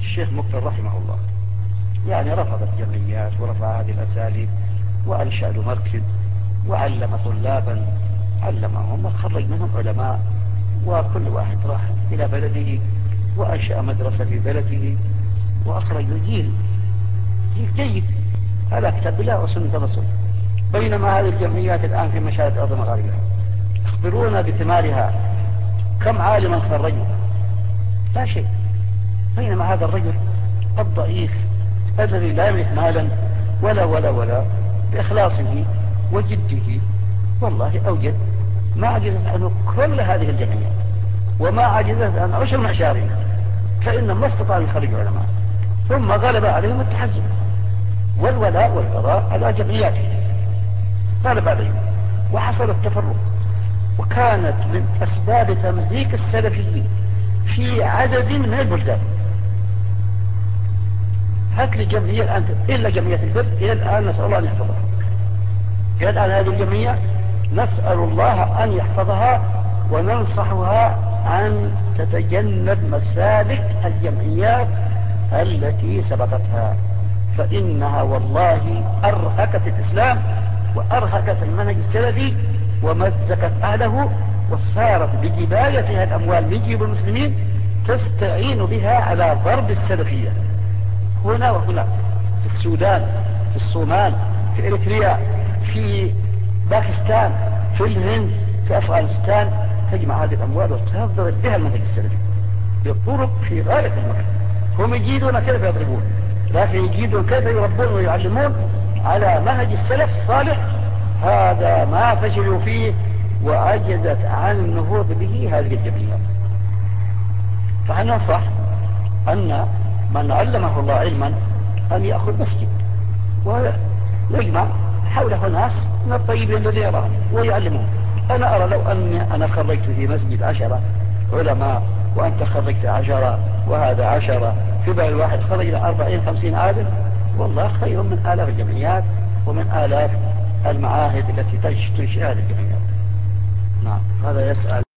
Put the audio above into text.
الشيخ مقتل رحمه الله يعني رفض الجمعيات ورفع هذه الأساليب وأنشأ له مركز وعلم طلابا علمهم وخرج منهم علماء، وكل واحد راح إلى بلده وأنشأ مدرسة في بلده وأخرج جيل جيد على كتاب الله وسنة الرسول. بينما هذه الجمعيات الآن في مشاهد الأرض مغاربها أخبرونا بثمارها، كم عالما خرجوا؟ لا شيء. بينما هذا الرجل الضعيف الذي لا يملك مالا ولا بإخلاصه وجده والله أوجد ما عجزت عنه كل هذه الجمعيات وما عجزت عن عشر معشارها، فإن ما استطاع أن يخرجوا علماء. ثم غلب عليهم التحزب والولاء والبراء على جمعياته، غلب عليهم وحصل التفرق، وكانت من أسباب تمزيق السلفيين في عدد من البلدان. هات لي جمعية الآن إلا جمعية البر إلى الآن نسأل الله أن يحفظها. إلى الآن هذه الجمعية نسأل الله أن يحفظها وننصحها أن تتجنب مسالك الجمعيات التي سبقتها، فإنها والله أرهقت الإسلام وأرهقت المنهج السلفي ومزقت أهله، وصارت بجبايتها الأموال من جيب المسلمين تستعين بها على ضرب السلفية هنا وهنا، في السودان، في الصومال، في إريتريا، في باكستان، في الهند، في أفغانستان، تجمع هذه الأموال وتضرب بها المنهج السلفي بطرق في غاية المكر. هم يجيدون كيف يضربون، لكن يجيدون كيف يربون ويعلمون على منهج السلف الصالح. هذا ما فشلوا فيه وعجزت عن النهوض به هذه الجمعيات. فننصح أن من علمه الله علما أن يأخذ مسجد ويجمع حوله ناس من الطيبين الذين يراه ويعلمون. أنا أرى لو أني أنا خرجت في مسجد 10 علماء وأنت خرجت 10 وهذا 10 في بلد واحد خرج 40-50 عالم، والله خير من آلاف الجمعيات ومن آلاف المعاهد التي تنشئ هذه الجمعيات. نعم. هذا يسأل